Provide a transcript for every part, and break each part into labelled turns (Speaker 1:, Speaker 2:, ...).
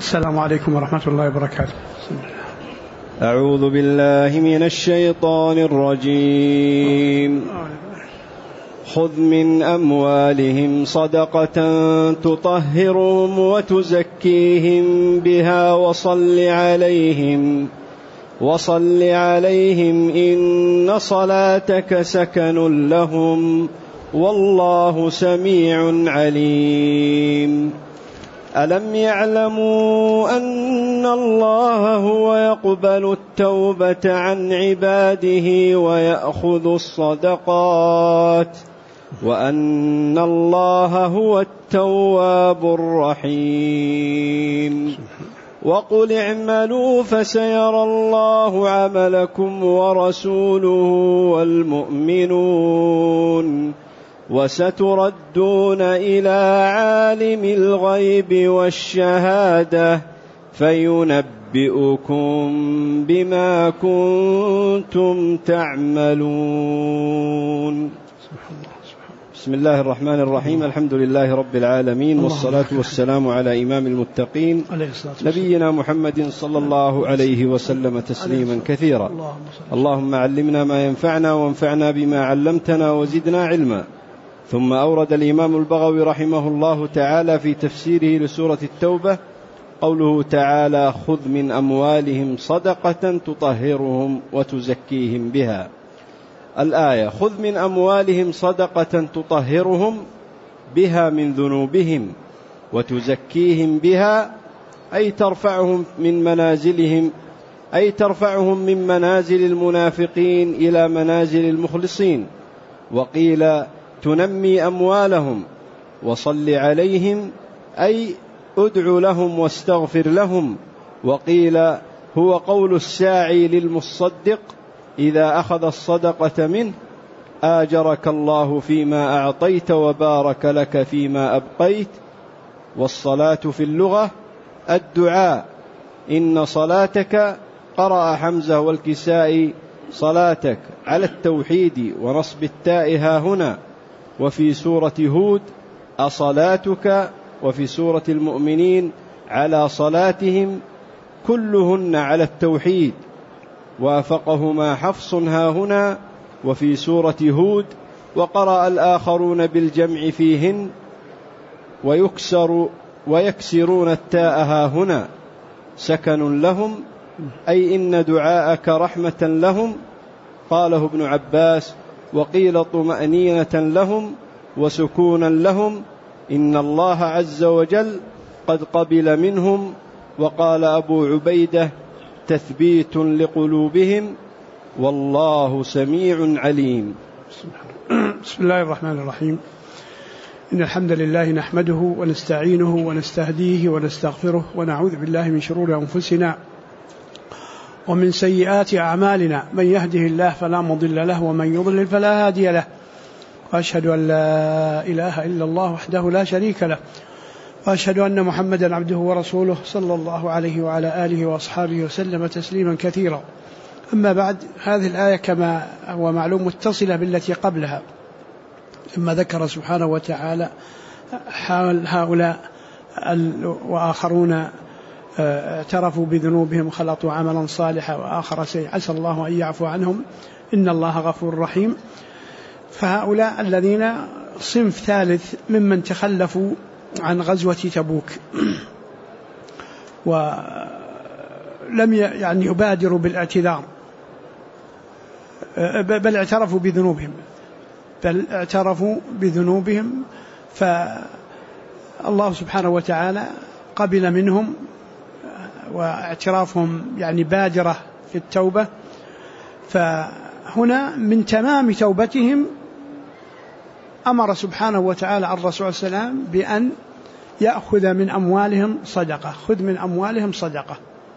Speaker 1: السلام عليكم ورحمة الله وبركاته.
Speaker 2: أعوذ بالله من الشيطان الرجيم. خذ من أموالهم صدقة تطهرهم وتزكيهم بها وصل عليهم إن صلاتك سكن لهم والله سميع عليم. ألم يعلموا أن الله هو يقبل التوبة عن عباده ويأخذ الصدقات وأن الله هو التواب الرحيم. وقل اعملوا فسيرى الله عملكم ورسوله والمؤمنون وستردون إلى عالم الغيب والشهادة فينبئكم بما كنتم تعملون. بسم الله الرحمن الرحيم. الحمد لله رب العالمين، والصلاة والسلام على إمام المتقين نبينا محمد صلى الله عليه وسلم تسليما كثيرا. اللهم علمنا ما ينفعنا وانفعنا بما علمتنا وزدنا علما. ثم أورد الإمام البغوي رحمه الله تعالى في تفسيره لسورة التوبة قوله تعالى: خذ من أموالهم صدقة تطهرهم وتزكيهم بها. الآية: خذ من أموالهم صدقة تطهرهم بها من ذنوبهم وتزكيهم بها، أي ترفعهم من منازل المنافقين إلى منازل المخلصين. وقيل تنمي أموالهم. وصل عليهم أي ادع لهم واستغفر لهم. وقيل هو قول الساعي للمصدق إذا أخذ الصدقة منه: آجرك الله فيما أعطيت وبارك لك فيما أبقيت. والصلاة في اللغة الدعاء. إن صلاتك قرأ حمزة والكسائي صلاتك على التوحيد ونصب التاء ها هنا. وفي سورة هود أصلاتك. وفي سورة المؤمنين على صلاتهم، كلهن على التوحيد. وافقهما حفص ها هنا. وفي سورة هود وقرأ الآخرون بالجمع فيهن ويكسرون التاء ها هنا. سكن لهم أي إن دعاءك رحمة لهم، قاله ابن عباس. وقيل طمأنينة لهم وسكونا لهم، إن الله عز وجل قد قبل منهم. وقال أبو عبيدة: تثبيت لقلوبهم والله سميع عليم.
Speaker 1: بسم الله الرحمن الرحيم. إن الحمد لله نحمده ونستعينه ونستهديه ونستغفره ونعوذ بالله من شرور أنفسنا ومن سيئات أعمالنا. من يهده الله فلا مضل له ومن يضلل فلا هادي له. وأشهد أن لا إله إلا الله وحده لا شريك له، وأشهد أن محمدا عبده ورسوله صلى الله عليه وعلى آله وأصحابه وسلم تسليما كثيرا. أما بعد، هذه الآية كما هو معلوم متصلة بالتي قبلها، ثم ذكر سبحانه وتعالى حال هؤلاء وآخرون اعترفوا بذنوبهم وخلطوا عملا صالحا وآخر سيئا عسى الله أن يعفو عنهم إن الله غفور رحيم. فهؤلاء الذين صنف ثالث ممن تخلفوا عن غزوة تبوك ولم يبادروا بالاعتذار، بل اعترفوا بذنوبهم، فالله سبحانه وتعالى قبل منهم واعترافهم بادرة في التوبة. فهنا من تمام توبتهم أمر سبحانه وتعالى الرسول صلى الله عليه وسلم بأن يأخذ من أموالهم صدقة. خذ من أموالهم صدقة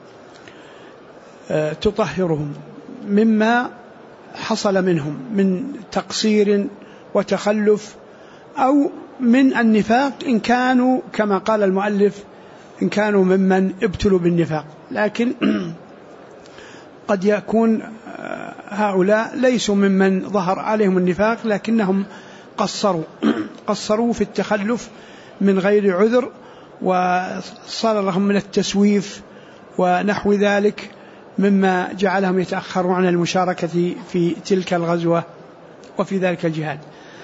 Speaker 1: تطهرهم مما حصل منهم من تقصير وتخلف أو من النفاق، إن كانوا كما قال المؤلف إن كانوا ممن ابتلوا بالنفاق. لكن قد يكون هؤلاء ليسوا ممن ظهر عليهم النفاق، لكنهم قصروا في التخلف من غير عذر، وصار لهم من التسويف ونحو ذلك مما جعلهم يتأخرون عن المشاركة في تلك الغزوة وفي ذلك الجهاد.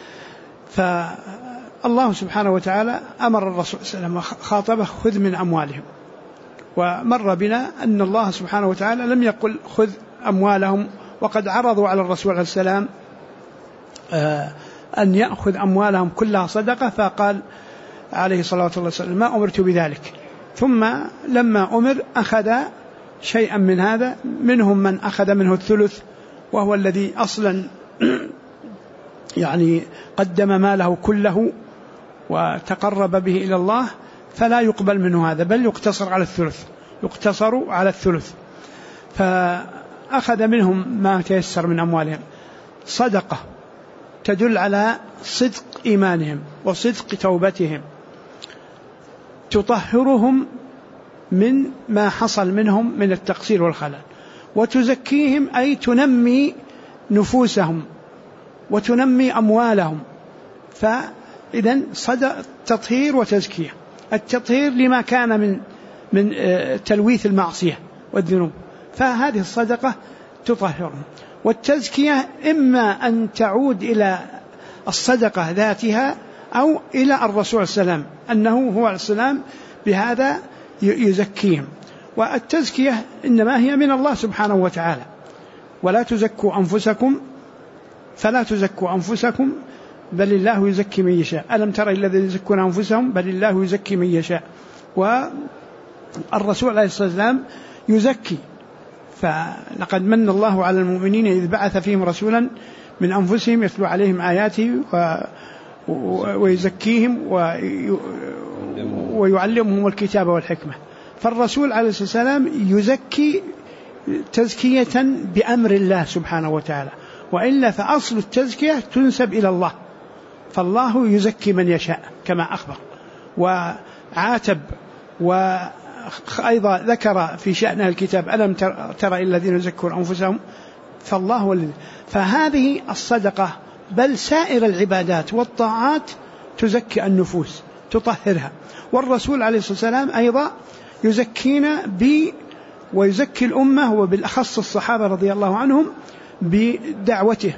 Speaker 1: فالله سبحانه وتعالى أمر الرسول صلى الله عليه وسلم خاطبه خذ من أموالهم، ومر بنا أن الله سبحانه وتعالى لم يقل خذ أموالهم، وقد عرضوا على الرسول عليه السلام أن يأخذ أموالهم كلها صدقة، فقال عليه الصلاة والسلام ما أمرت بذلك. ثم لما أمر أخذ شيئا من هذا، منهم من أخذ منه الثلث، وهو الذي أصلا يعني قدم ماله كله وتقرب به إلى الله، فلا يقبل منه هذا، بل يقتصر على الثلث. فأخذ منهم ما تيسر من أموالهم صدقة تدل على صدق إيمانهم وصدق توبتهم، تطهرهم من ما حصل منهم من التقصير والخلل، وتزكيهم أي تنمي نفوسهم وتنمي أموالهم. فإذن تطهير وتزكية. التطهير لما كان من تلويث المعصية والذنوب، فهذه الصدقة تطهرهم. والتزكية إما أن تعود إلى الصدقة ذاتها أو إلى الرسول صلى الله عليه وسلم، أنه هو السلام بهذا يزكيهم. والتزكية إنما هي من الله سبحانه وتعالى، ولا تزكوا أنفسكم فلا تزكوا أنفسكم بل الله يزكي من يشاء. ألم ترى الذين يزكون أنفسهم بل الله يزكي من يشاء. والرسول عليه الصلاة والسلام يزكي، فلقد من الله على المؤمنين إذ بعث فيهم رسولا من أنفسهم يتلو عليهم آياته ويزكيهم ويعلمهم الكتاب والحكمة. فالرسول عليه الصلاة والسلام يزكي تزكية بأمر الله سبحانه وتعالى، وإلا فأصل التزكية تنسب إلى الله، فالله يزكي من يشاء كما أخبر وعاتب. وأيضا ذكر في شأن الكتاب ألم ترى الذين يزكون أنفسهم، فالله والذي. فهذه الصدقة بل سائر العبادات والطاعات تزكي النفوس تطهرها. والرسول عليه الصلاة والسلام أيضا يزكينا ويزكي الأمة، وبالأخص الصحابة رضي الله عنهم، بدعوته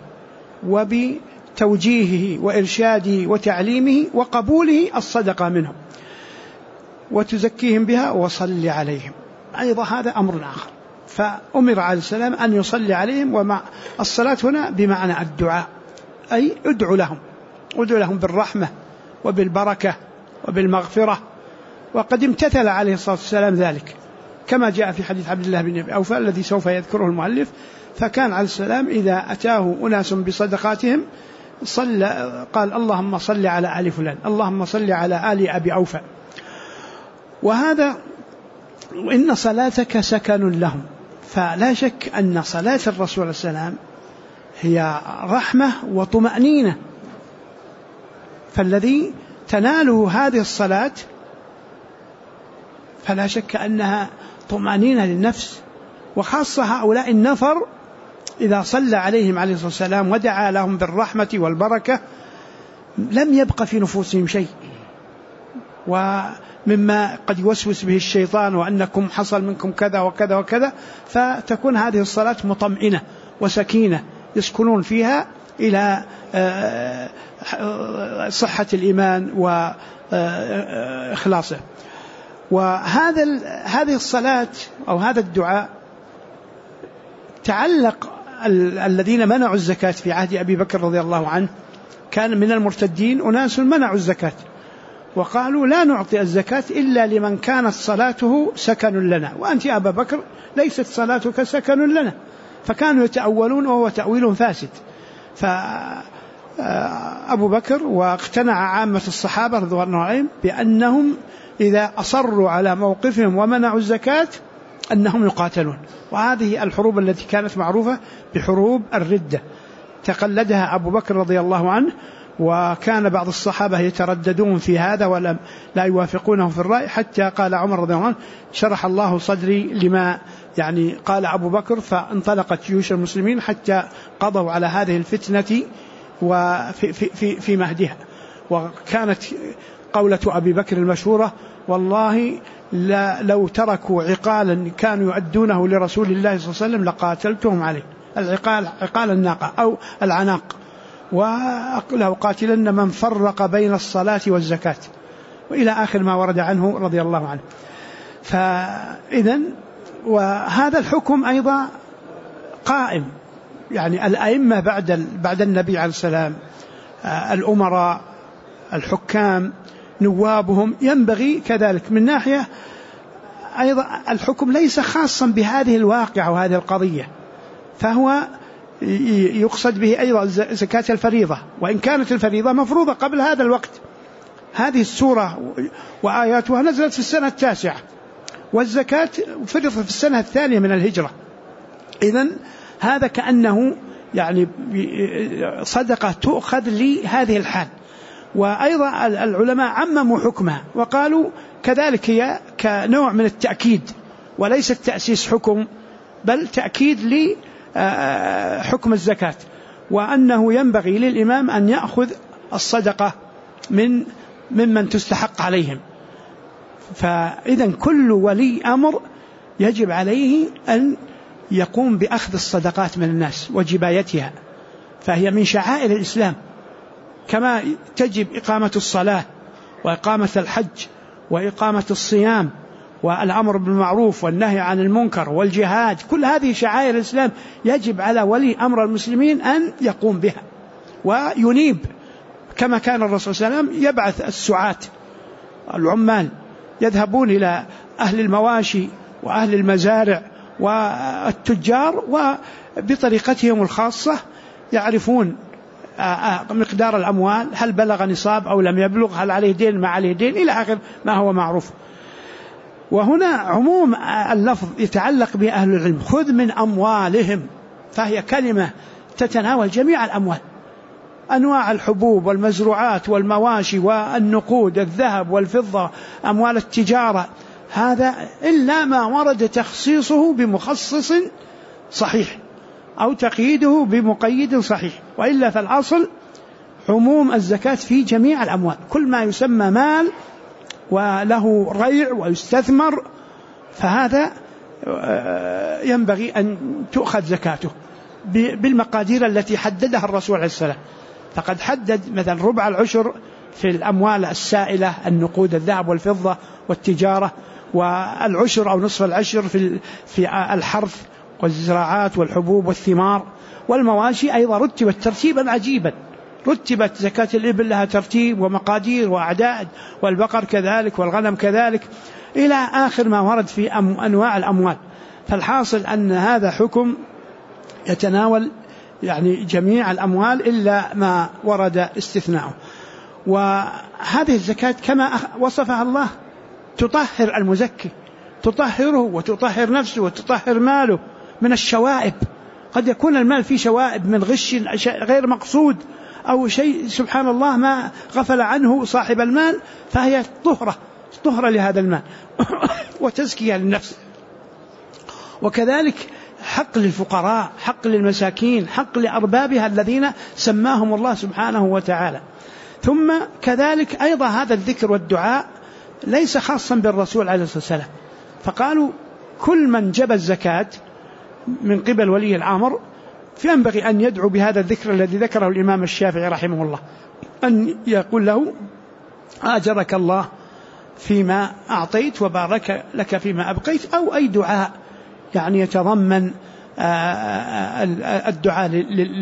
Speaker 1: وبتوجيهه وإرشاده وتعليمه وقبوله الصدقة منهم، وتزكيهم بها وصل عليهم. أيضا هذا أمر آخر، فأمر عليه السلام أن يصلي عليهم. ومع الصلاة هنا بمعنى الدعاء، أي ادعو لهم بالرحمة وبالبركة وبالمغفرة. وقد امتثل عليه الصلاة والسلام ذلك كما جاء في حديث عبد الله بن أوفى الذي سوف يذكره المؤلف. فكان عليه السلام إذا أتاه أناس بصدقاتهم قال اللهم صل على آل فلان، اللهم صل على آل أبي أوفى. وهذا وإن صلاتك سكن لهم. فلا شك أن صلاة الرسول عليه السلام هي رحمة وطمأنينة، فالذي تناله هذه الصلاة فلا شك أنها طمأنينة للنفس. وخاصة هؤلاء النفر إذا صلى عليهم عليه الصلاة والسلام ودعا لهم بالرحمة والبركة لم يبق في نفوسهم شيء، ومما قد يوسوس به الشيطان وأنكم حصل منكم كذا وكذا وكذا، فتكون هذه الصلاة مطمئنة وسكينة يسكنون فيها إلى صحة الإيمان وإخلاصه. هذه الصلاة أو هذا الدعاء تعلق الذين منعوا الزكاة في عهد أبي بكر رضي الله عنه. كان من المرتدين أناس منعوا الزكاة وقالوا لا نعطي الزكاة إلا لمن كانت صلاته سكن لنا، وأنت يا أبا بكر ليست صلاتك سكن لنا. فكانوا يتأولون وهو تأويل فاسد. فأبو بكر واقتنع عامة الصحابة رضي الله عنهم بأنهم إذا أصروا على موقفهم ومنعوا الزكاة أنهم يقاتلون. وهذه الحروب التي كانت معروفة بحروب الردة تقلدها أبو بكر رضي الله عنه، وكان بعض الصحابة يترددون في هذا ولا لا يوافقونه في الرأي، حتى قال عمر رضي الله عنه شرح الله صدري لما يعني قال أبو بكر، فانطلقت جيوش المسلمين حتى قضوا على هذه الفتنة وفي مهدها. وكانت قولة أبي بكر المشهورة: والله لو تركوا عقالا كانوا يؤدونه لرسول الله صلى الله عليه وسلم لقاتلتهم عليه. العقال عقال الناقة أو العناق. ولو قاتلن من فرق بين الصلاة والزكاة، وإلى آخر ما ورد عنه رضي الله عنه. فإذن وهذا الحكم أيضا قائم، يعني الأئمة بعد النبي عليه السلام، الأمراء، الحكام، نوابهم، ينبغي كذلك من ناحية أيضا الحكم ليس خاصا بهذه الواقعة وهذه القضية، فهو يقصد به أيضا زكاة الفريضة، وإن كانت الفريضة مفروضة قبل هذا الوقت. هذه السورة وآياتها نزلت في السنة 9، والزكاة فرضت في السنة 2 من الهجرة. إذن هذا كأنه يعني صدقة تؤخذ لهذه الحال. وأيضا العلماء عمموا حكمها وقالوا كذلك هي كنوع من التأكيد، وليس تأسيس حكم، بل تأكيد لحكم الزكاة، وأنه ينبغي للإمام أن يأخذ الصدقة ممن تستحق عليهم. فإذا كل ولي أمر يجب عليه أن يقوم بأخذ الصدقات من الناس وجبايتها، فهي من شعائر الإسلام، كما تجب إقامة الصلاة وإقامة الحج وإقامة الصيام والأمر بالمعروف والنهي عن المنكر والجهاد. كل هذه شعائر الإسلام يجب على ولي أمر المسلمين أن يقوم بها وينيب، كما كان الرسول صلى الله عليه وسلم يبعث السعاة العمال يذهبون إلى أهل المواشي وأهل المزارع والتجار، وبطريقتهم الخاصة يعرفون مقدار الأموال، هل بلغ نصاب أو لم يبلغ، هل عليه دين ما عليه دين، إلى آخر ما هو معروف. وهنا عموم اللفظ يتعلق بأهل العلم: خذ من أموالهم، فهي كلمة تتناول جميع الأموال، أنواع الحبوب والمزروعات والمواشي والنقود، الذهب والفضة، أموال التجارة، هذا إلا ما ورد تخصيصه بمخصص صحيح أو تقييده بمقيد صحيح، وإلا فالأصل عموم الزكاة في جميع الأموال. كل ما يسمى مال وله ريع ويستثمر فهذا ينبغي أن تؤخذ زكاته بالمقادير التي حددها الرسول عليه السلام. فقد حدد مثلا ربع العشر في الأموال السائلة، النقود، الذهب والفضة والتجارة، والعشر أو نصف العشر في الحرث والزراعات والحبوب والثمار والمواشي. أيضا رتبت ترتيبا عجيبا، رتبت زكاة الإبل لها ترتيب ومقادير وأعداد، والبقر كذلك والغنم كذلك، إلى آخر ما ورد في أنواع الأموال. فالحاصل أن هذا حكم يتناول يعني جميع الأموال إلا ما ورد استثناءه. وهذه الزكاة كما وصفها الله تطهر المزكي، تطهره وتطهر نفسه وتطهر ماله من الشوائب. قد يكون المال فيه شوائب من غش غير مقصود أو شيء سبحان الله ما غفل عنه صاحب المال، فهي طهرة لهذا المال وتزكية للنفس. وكذلك حق للفقراء، حق للمساكين، حق لأربابها الذين سماهم الله سبحانه وتعالى. ثم كذلك أيضا هذا الذكر والدعاء ليس خاصا بالرسول عليه الصلاة والسلام، فقالوا كل من جب الزكاة من قبل ولي الأمر فينبغي أن يدعو بهذا الذكر الذي ذكره الإمام الشافعي رحمه الله، أن يقول له: آجرك الله فيما أعطيت وبارك لك فيما أبقيت، أو أي دعاء يعني يتضمن الدعاء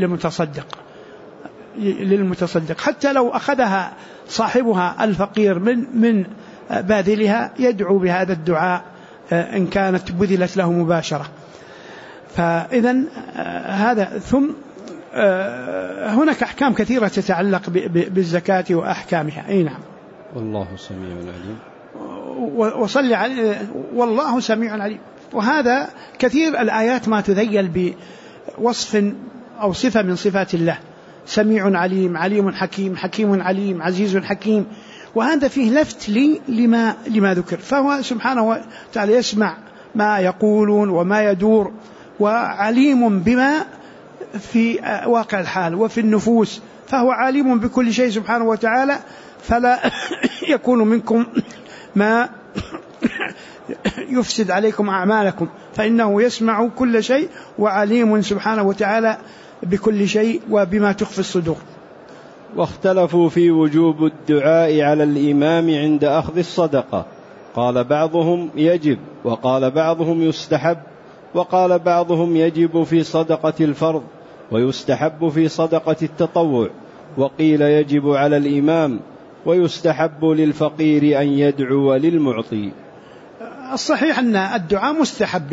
Speaker 1: للمتصدق، حتى لو أخذها صاحبها الفقير من باذلها يدعو بهذا الدعاء إن كانت بذلت له مباشرة. فإذن هذا. ثم هناك أحكام كثيرة تتعلق بالزكاة وأحكامها. أي نعم.
Speaker 2: والله سميع عليم.
Speaker 1: وصلي عليه والله سميع عليم. وهذا كثير الآيات ما تذيل بوصف أو صفة من صفات الله: سميع عليم، عليم حكيم، حكيم عليم، عزيز حكيم. وهذا فيه لفت لما ذكر، فهو سبحانه وتعالى يسمع ما يقولون وما يدور، وعليم بما في واقع الحال وفي النفوس، فهو عليم بكل شيء سبحانه وتعالى، فلا يكون منكم ما يفسد عليكم أعمالكم فإنه يسمع كل شيء وعليم سبحانه وتعالى بكل شيء وبما تخفي الصدور.
Speaker 2: واختلفوا في وجوب الدعاء على الإمام عند أخذ الصدقة، قال بعضهم يجب، وقال بعضهم يستحب، وقال بعضهم يجب في صدقة الفرض ويستحب في صدقة التطوع، وقيل يجب على الإمام ويستحب للفقير أن يدعو للمعطي.
Speaker 1: الصحيح أن الدعاء مستحب،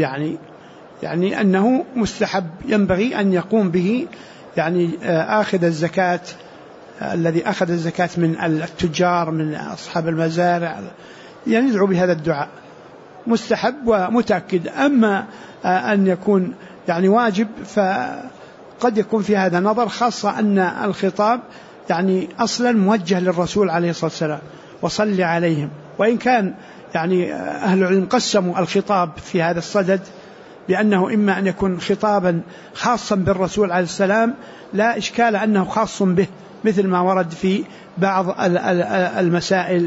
Speaker 1: يعني أنه مستحب ينبغي أن يقوم به يعني آخذ الزكاة الذي أخذ الزكاة من التجار من أصحاب المزارع يعني يدعو بهذا الدعاء مستحب ومتأكد. أما أن يكون يعني واجب فقد يكون في هذا نظر، خاصة أن الخطاب يعني أصلا موجه للرسول عليه الصلاة والسلام وصل عليهم، وإن كان يعني أهل العلم قسموا الخطاب في هذا الصدد بأنه إما أن يكون خطابا خاصا بالرسول عليه السلام لا إشكال أنه خاص به مثل ما ورد في بعض المسائل،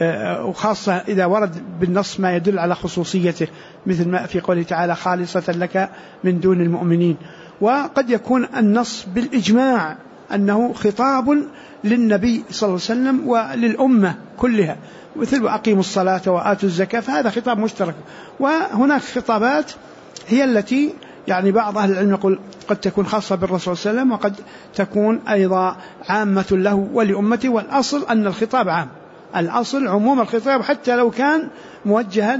Speaker 1: وخاصة إذا ورد بالنص ما يدل على خصوصيته مثل ما في قوله تعالى خالصة لك من دون المؤمنين. وقد يكون النص بالإجماع أنه خطاب للنبي صلى الله عليه وسلم وللأمة كلها مثل وأقيموا الصلاة وآتوا الزكاة، فهذا خطاب مشترك. وهناك خطابات هي التي يعني بعض أهل العلم يقول قد تكون خاصة بالرسول صلى الله عليه وسلم وقد تكون أيضا عامة له ولأمته، والأصل أن الخطاب عام، الأصل عموم الخطاب حتى لو كان موجها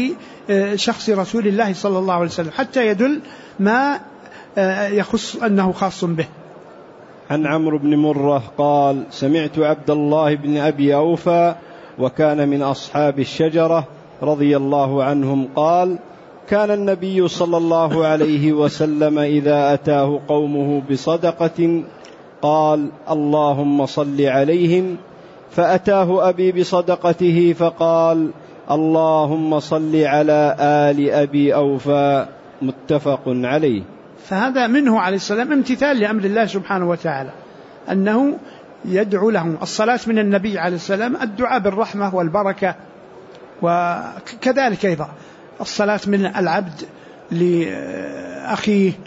Speaker 1: لشخص رسول الله صلى الله عليه وسلم حتى يدل ما يخص أنه خاص به.
Speaker 2: عن عمرو بن مرة قال سمعت عبد الله بن أبي أوفى وكان من أصحاب الشجرة رضي الله عنهم قال كان النبي صلى الله عليه وسلم إذا أتاه قومه بصدقة قال اللهم صل عليهم، فأتاه أبي بصدقته فقال اللهم صل على آل أبي أوفى، متفق عليه.
Speaker 1: فهذا منه عليه السلام امتثال لأمر الله سبحانه وتعالى أنه يدعو لهم. الصلاة من النبي عليه السلام الدعاء بالرحمة والبركة، وكذلك أيضا الصلاة من العبد لأخيه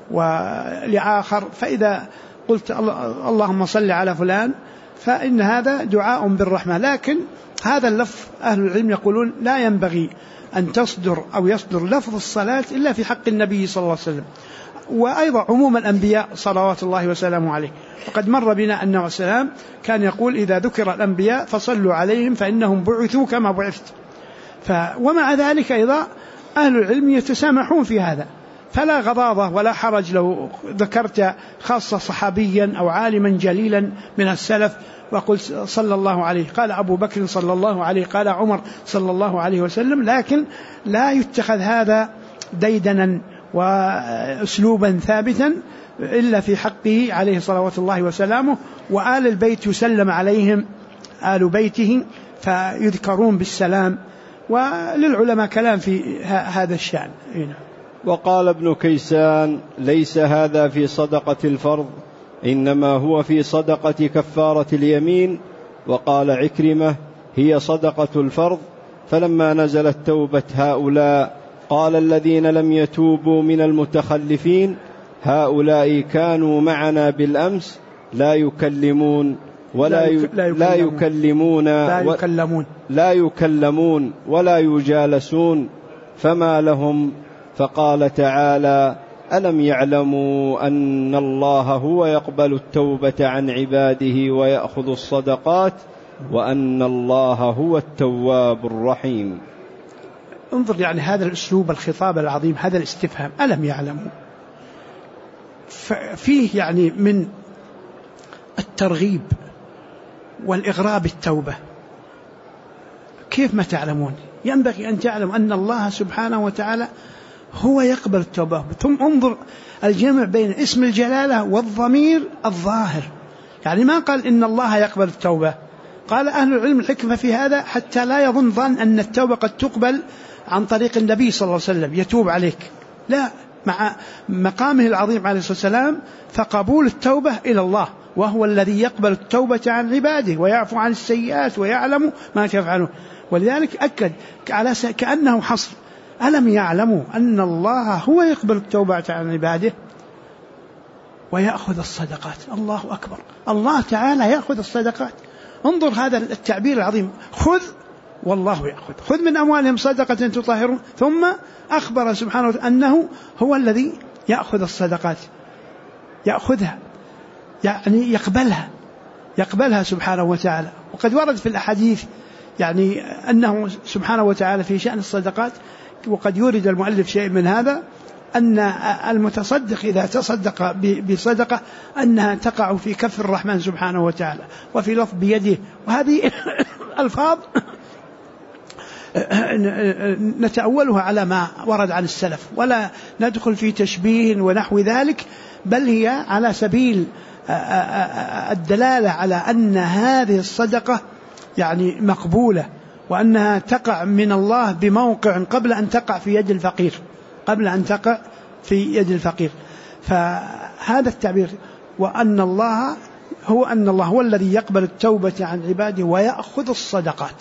Speaker 1: ولآخر، فإذا قلت اللهم صل على فلان فإن هذا دعاء بالرحمة. لكن هذا اللفظ أهل العلم يقولون لا ينبغي أن تصدر أو يصدر لفظ الصلاة إلا في حق النبي صلى الله عليه وسلم، وأيضا عموم الأنبياء صلوات الله وسلامه عليه. وقد مر بنا أنه السلام كان يقول إذا ذكر الأنبياء فصلوا عليهم فإنهم بعثوا كما بعثت. ومع ذلك أيضا أهل العلم يتسامحون في هذا، فلا غضاضة ولا حرج لو ذكرت خاصة صحابيا أو عالما جليلا من السلف وقل صلى الله عليه، قال أبو بكر صلى الله عليه، قال عمر صلى الله عليه وسلم، لكن لا يتخذ هذا ديدنا وأسلوبا ثابتا إلا في حقه عليه صلوات الله وسلامه. وآل البيت يسلم عليهم آل بيته فيذكرون بالسلام، وللعلماء كلام في هذا الشأن.
Speaker 2: وقال ابن كيسان ليس هذا في صدقة الفرض إنما هو في صدقة كفارة اليمين. وقال عكرمة هي صدقة الفرض. فلما نزلت توبة هؤلاء قال الذين لم يتوبوا من المتخلفين هؤلاء كانوا معنا بالأمس لا يكلمون ولا يجالسون فما لهم. فقال تعالى ألم يعلموا أن الله هو يقبل التوبة عن عباده ويأخذ الصدقات وأن الله هو التواب الرحيم.
Speaker 1: انظر يعني هذا الأسلوب الخطاب العظيم، هذا الاستفهام ألم يعلموا فيه يعني من الترغيب والإغراء بالتوبة. كيف ما تعلمون؟ ينبغي أن تعلم أن الله سبحانه وتعالى هو يقبل التوبة. ثم انظر الجمع بين اسم الجلالة والضمير الظاهر، يعني ما قال إن الله يقبل التوبة. قال أهل العلم الحكمة في هذا حتى لا يظن ظن أن التوبة قد تقبل عن طريق النبي صلى الله عليه وسلم يتوب عليك، لا، مع مقامه العظيم عليه الصلاة والسلام فقبول التوبة إلى الله وهو الذي يقبل التوبة عن عباده ويعفو عن السيئات ويعلم ما تفعلون. ولذلك أكد على كأنه حصر: ألم يعلموا أن الله هو يقبل التوبة عن عباده ويأخذ الصدقات. الله أكبر، الله تعالى يأخذ الصدقات. انظر هذا التعبير العظيم: خذ والله يأخذ، خذ من أموالهم صدقة تطهرون، ثم أخبر سبحانه وتعالى أنه هو الذي يأخذ الصدقات، يأخذها يعني يقبلها سبحانه وتعالى. وقد ورد في الأحاديث يعني أنه سبحانه وتعالى في شأن الصدقات، وقد يورد المؤلف شيء من هذا، أن المتصدق إذا تصدق بصدقة أنها تقع في كف الرحمن سبحانه وتعالى، وفي لفظ بيده. وهذه ألفاظ نتأولها على ما ورد عن السلف، ولا ندخل في تشبيه ونحو ذلك، بل هي على سبيل الدلالة على أن هذه الصدقة يعني مقبولة، وأنها تقع من الله بموقع قبل أن تقع في يد الفقير، فهذا التعبير: وأن الله هو الذي يقبل التوبة عن عباده ويأخذ الصدقات.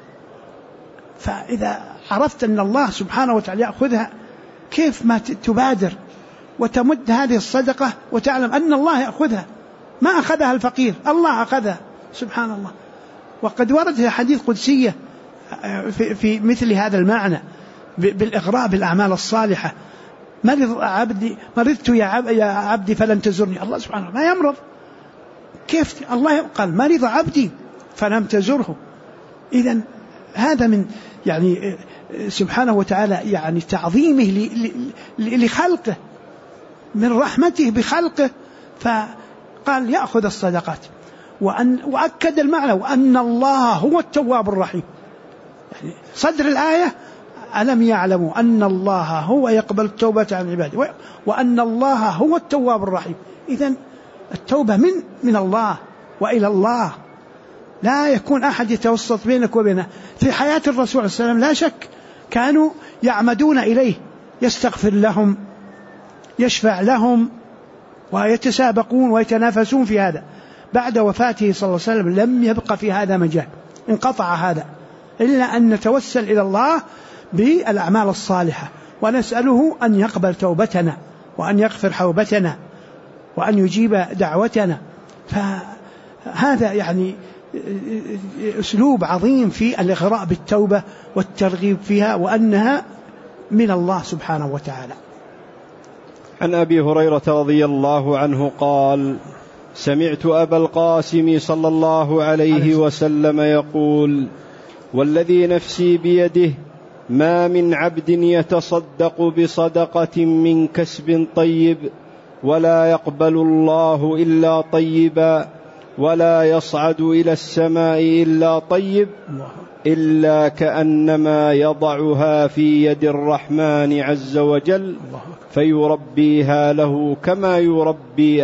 Speaker 1: فإذا عرفت أن الله سبحانه وتعالى يأخذها، كيف ما تبادر وتمد هذه الصدقة وتعلم أن الله يأخذها، ما أخذها الفقير، الله أخذها سبحان الله. وقد ورد حديث قدسية في مثل هذا المعنى بالإغراء بالأعمال الصالحة: مرضت يا عبدي فلم تزرني. الله سبحانه ما يمرض، كيف الله قال مرض عبدي فلم تزره؟ إذن هذا من يعني سبحانه وتعالى يعني تعظيمه لخلقه، من رحمته بخلقه، فقال يأخذ الصدقات. وأكد المعنى: وأن الله هو التواب الرحيم. يعني صدر الآية: ألم يعلموا أن الله هو يقبل التوبة عن عباده وأن الله هو التواب الرحيم. إذن التوبة من الله وإلى الله، لا يكون أحد يتوسط بينك وبينه. في حياة الرسول صلى الله عليه وسلم لا شك كانوا يعمدون إليه، يستغفر لهم، يشفع لهم، ويتسابقون ويتنافسون في هذا. بعد وفاته صلى الله عليه وسلم لم يبقى في هذا مجال، انقطع هذا، إلا أن نتوسل إلى الله بالأعمال الصالحة، ونسأله أن يقبل توبتنا، وأن يغفر حوبتنا، وأن يجيب دعوتنا. فهذا يعني أسلوب عظيم في الإغراء بالتوبة والترغيب فيها، وأنها من الله سبحانه وتعالى.
Speaker 2: عن أبي هريرة رضي الله عنه قال: سمعت أبا القاسم صلى الله عليه وسلم يقول: والذي نفسي بيده ما من عبد يتصدق بصدقة من كسب طيب ولا يقبل الله إلا طيبا ولا يصعد إلى السماء إلا طيب إلا كأنما يضعها في يد الرحمن عز وجل فيربيها له كما يربي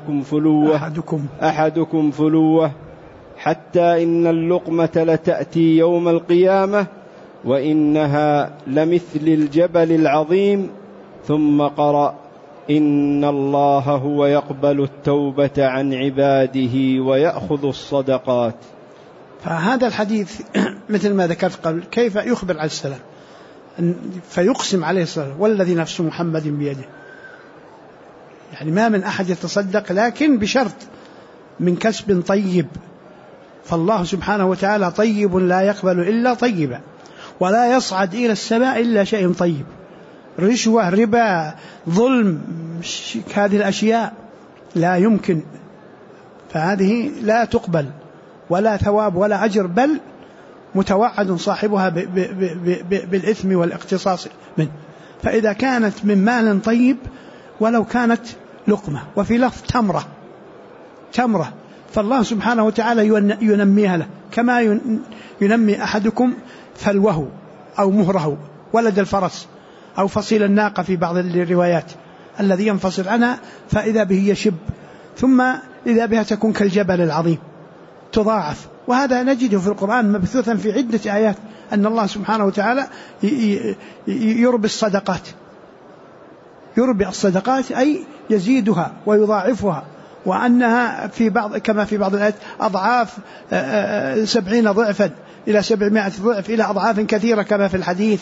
Speaker 2: أحدكم فلوه حتى إن اللقمة لتأتي يوم القيامة وإنها لمثل الجبل العظيم. ثم قرأ: إن الله هو يقبل التوبة عن عباده ويأخذ الصدقات.
Speaker 1: فهذا الحديث مثل ما ذكرت قبل، كيف يخبر عليه السلام فيقسم عليه السلام: والذي نفس محمد بيده. يعني ما من أحد يتصدق، لكن بشرط من كسب طيب، فالله سبحانه وتعالى طيب لا يقبل إلا طيبا، ولا يصعد إلى السماء إلا شيء طيب. رشوة، ربا، ظلم، هذه الأشياء لا يمكن، فهذه لا تقبل ولا ثواب ولا أجر، بل متوعد صاحبها بالإثم والاقتصاص منه. فإذا كانت من مال طيب ولو كانت لقمة، وفي لفظ تمرة، فالله سبحانه وتعالى ينميها له كما ينمي أحدكم فلوه أو مهره، ولد الفرس أو فصيل الناقة في بعض الروايات، الذي ينفصل عنها فإذا به يشب، ثم إذا بها تكون كالجبل العظيم تضاعف. وهذا نجده في القرآن مبثوثا في عدة آيات، أن الله سبحانه وتعالى يربي الصدقات، أي يزيدها ويضاعفها وأنها في بعض كما في بعض الآيات أضعاف 70 ضعفا إلى 700 ضعف إلى أضعاف كثيرة كما في الحديث.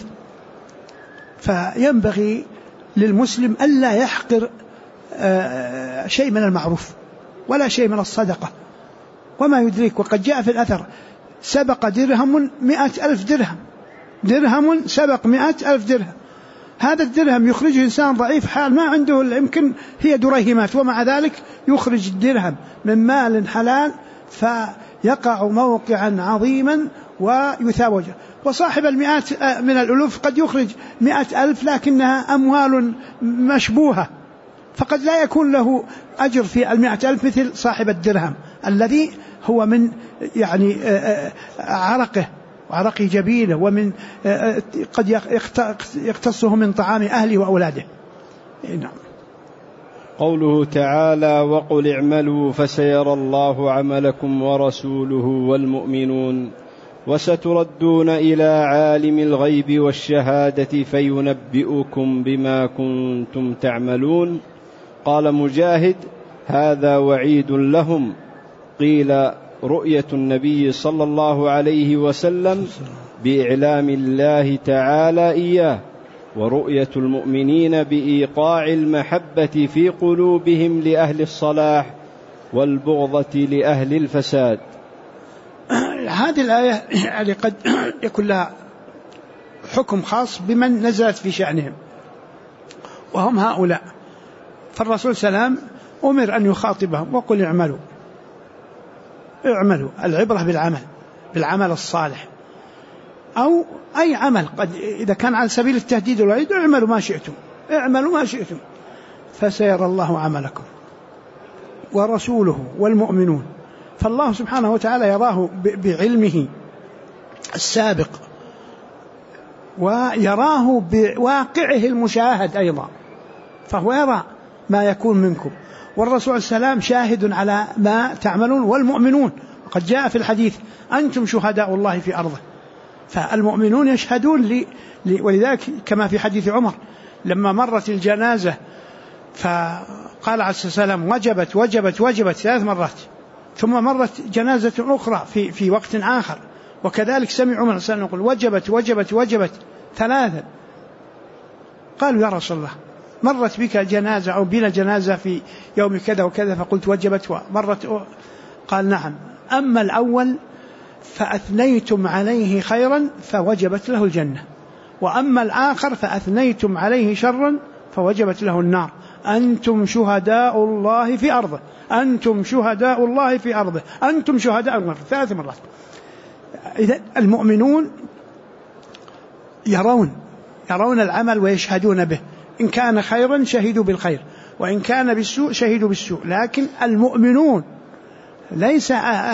Speaker 1: فينبغي للمسلم ألا يحقر شيء من المعروف ولا شيء من الصدقة. وما يدريك، وقد جاء في الأثر سبق درهم 100,000 درهم، درهم سبق 100,000 درهم. هذا الدرهم يخرجه إنسان ضعيف حال ما عنده يمكن هي دريهمات، ومع ذلك يخرج الدرهم من مال حلال فيقع موقعا عظيما ويثاب وجهه. وصاحب المئات من الألوف قد يخرج 100,000 لكنها أموال مشبوهة، فقد لا يكون له أجر في 100,000 مثل صاحب الدرهم الذي هو من يعني عرقه وعرق جبينه، ومن قد يختصه من طعام أهله وأولاده. نعم.
Speaker 2: قوله تعالى: وقل اعملوا فسيرى الله عملكم ورسوله والمؤمنون وستردون إلى عالم الغيب والشهادة فينبئكم بما كنتم تعملون. قال مجاهد: هذا وعيد لهم. قيل: رؤية النبي صلى الله عليه وسلم بإعلام الله تعالى إياه، ورؤية المؤمنين بإيقاع المحبة في قلوبهم لأهل الصلاح والبغضة لأهل الفساد.
Speaker 1: هذه الآية يعني قد يكون لها حكم خاص بمن نزلت في شأنهم وهم هؤلاء. فالرسول سلام أمر أن يخاطبهم: وقل اعملوا. اعملوا، العبرة بالعمل الصالح أو أي عمل، قد إذا كان على سبيل التهديد والوعيد: اعملوا ما شئتم، اعملوا ما شئتم فسيرى الله عملكم ورسوله والمؤمنون. فالله سبحانه وتعالى يراه بعلمه السابق ويراه بواقعه المشاهد أيضا، فهو يرى ما يكون منكم، والرسول السلام شاهد على ما تعملون والمؤمنون. وقد جاء في الحديث: أنتم شهداء الله في أرضه. فالمؤمنون يشهدون ولذلك كما في حديث عمر لما مرت الجنازة فقال عليه الصلاة والسلام: وجبت وجبت وجبت 3 مرات، ثم مرت جنازة أخرى في وقت آخر، وكذلك سمع عمر صلى الله عليه وسلم يقول: وجبت وجبت وجبت 3. قالوا: يا رسول الله، مرت بك جنازة أو بنا جنازة في يوم كذا وكذا فقلت وجبت، ومرت قال: نعم، أما الأول فأثنيتم عليه خيرا فوجبت له الجنة، وأما الآخر فأثنيتم عليه شرا فوجبت له النار. أنتم شهداء الله في أرضه، أنتم شهداء الله في أرضه، أنتم شهداء الله 3 مرات. إذن المؤمنون يرون العمل ويشهدون به، إن كان خيرا شهدوا بالخير، وإن كان بالسوء شهدوا بالسوء. لكن المؤمنون ليس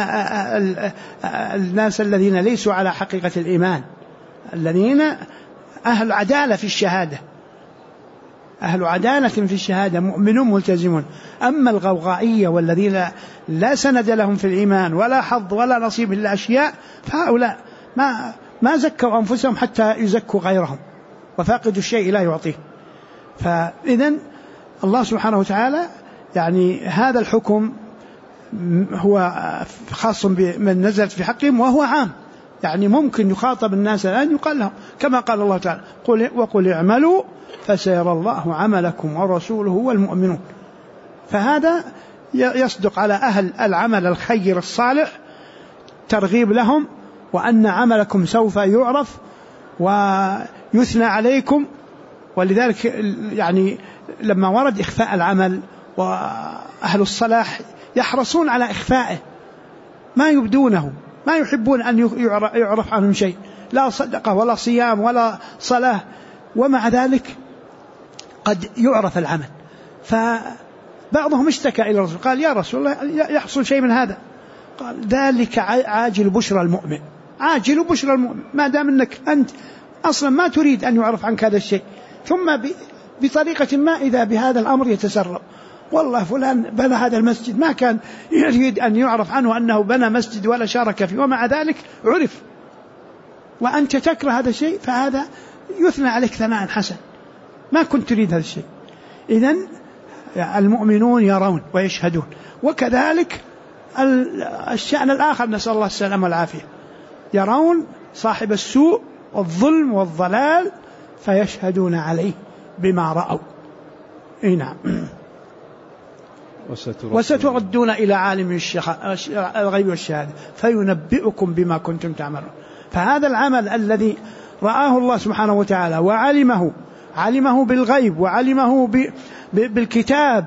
Speaker 1: الناس الذين ليسوا على حقيقة الإيمان، الذين أهل عدالة في الشهادة، أهل عدالة في الشهادة، مؤمنون ملتزمون. أما الغوغائية والذين لا سند لهم في الإيمان ولا حظ ولا نصيب إلا أشياء، فهؤلاء ما زكوا أنفسهم حتى يزكوا غيرهم، وفاقد الشيء لا يعطيه. فإذن الله سبحانه وتعالى يعني هذا الحكم هو خاص بمن نزلت في حقهم، وهو عام، يعني ممكن يخاطب الناس الآن يقال لهم كما قال الله تعالى: وقل اعملوا فسيرى الله عملكم ورسوله والمؤمنون. فهذا يصدق على أهل العمل الخير الصالح، ترغيب لهم، وأن عملكم سوف يعرف ويثنى عليكم. ولذلك يعني لما ورد إخفاء العمل، وأهل الصلاح يحرصون على إخفائه، ما يبدونه، ما يحبون أن يعرف عنهم شيء، لا صدقة ولا صيام ولا صلاة، ومع ذلك قد يعرف العمل. فبعضهم اشتكى إلى الرسول قال: يا رسول الله، يحصل شيء من هذا. قال: ذلك عاجل بشرى المؤمن، عاجل بشرى المؤمن، ما دام أنك أنت أصلا ما تريد أن يعرف عنك هذا الشيء، ثم بطريقة ما إذا بهذا الأمر يتسرب. والله فلان بنى هذا المسجد، ما كان يريد أن يعرف عنه أنه بنى مسجد ولا شارك فيه، ومع ذلك عرف، وأنت تكره هذا الشيء، فهذا يثنى عليك ثناء حسن، ما كنت تريد هذا الشيء. إذن المؤمنون يرون ويشهدون. وكذلك الشأن الآخر، نسأل الله السلامة والعافية، يرون صاحب السوء والظلم والضلال فيشهدون عليه بما رأوا. نعم. وستردون إلى عالم الغيب والشهادة فينبئكم بما كنتم تعملون. فهذا العمل الذي رآه الله سبحانه وتعالى وعلمه بالغيب وعلمه بالكتاب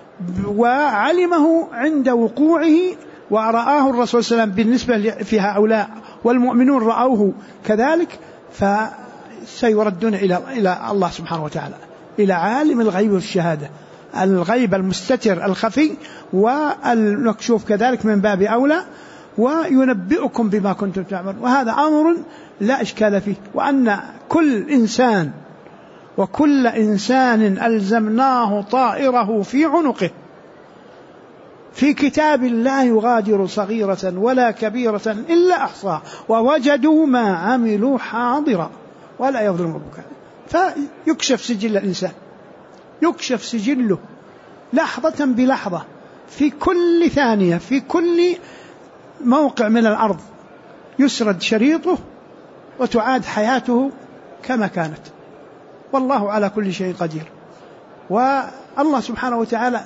Speaker 1: وعلمه عند وقوعه، ورآه الرسول صلى الله عليه وسلم بالنسبة في هؤلاء والمؤمنون رأوه كذلك، فسيردون إلى الله سبحانه وتعالى، إلى عالم الغيب والشهادة، الغيب المستتر الخفي والمكشوف كذلك من باب أولى، وينبئكم بما كنتم تعملون. وهذا أمر لا إشكال فيه، وأن كل إنسان وكل إنسان ألزمناه طائره في عنقه في كتاب لا يغادر صغيرة ولا كبيرة إلا أحصاها ووجدوا ما عملوا حاضرا ولا يظلم ربك. فيكشف سجل الإنسان، يكشف سجله لحظة بلحظة في كل ثانية، في كل موقع من الأرض يسرد شريطه وتعاد حياته كما كانت، والله على كل شيء قدير. والله سبحانه وتعالى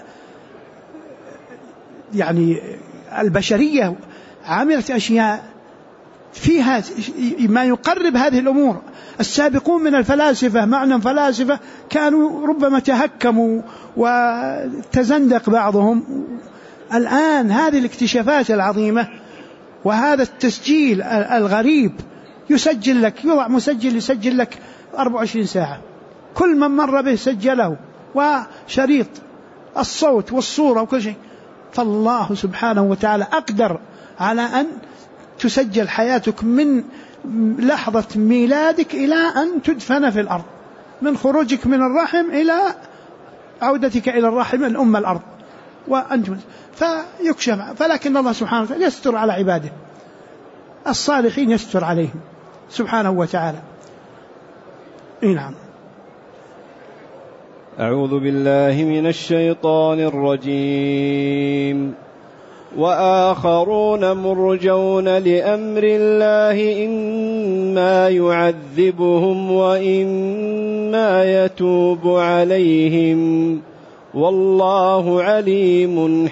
Speaker 1: يعني البشرية عملت أشياء فيها ما يقرب هذه الأمور. السابقون من الفلاسفة، معنى فلاسفة، كانوا ربما تهكموا وتزندق بعضهم. الآن هذه الاكتشافات العظيمة وهذا التسجيل الغريب يسجل لك، يوضع مسجل يسجل لك 24 ساعة، كل من مر به سجله، وشريط الصوت والصورة وكل شيء. فالله سبحانه وتعالى أقدر على أن تسجل حياتك من لحظة ميلادك إلى أن تدفن في الأرض، من خروجك من الرحم إلى عودتك إلى الرحم الأم الأرض وأنتم. فيكشف، فلكن الله سبحانه وتعالى يستر على عباده الصالحين، يستر عليهم سبحانه وتعالى. نعم.
Speaker 2: أعوذ بالله من الشيطان الرجيم. وآخرون مرجون لأمر الله إما يعذبهم وإما يتوب عليهم والله عليم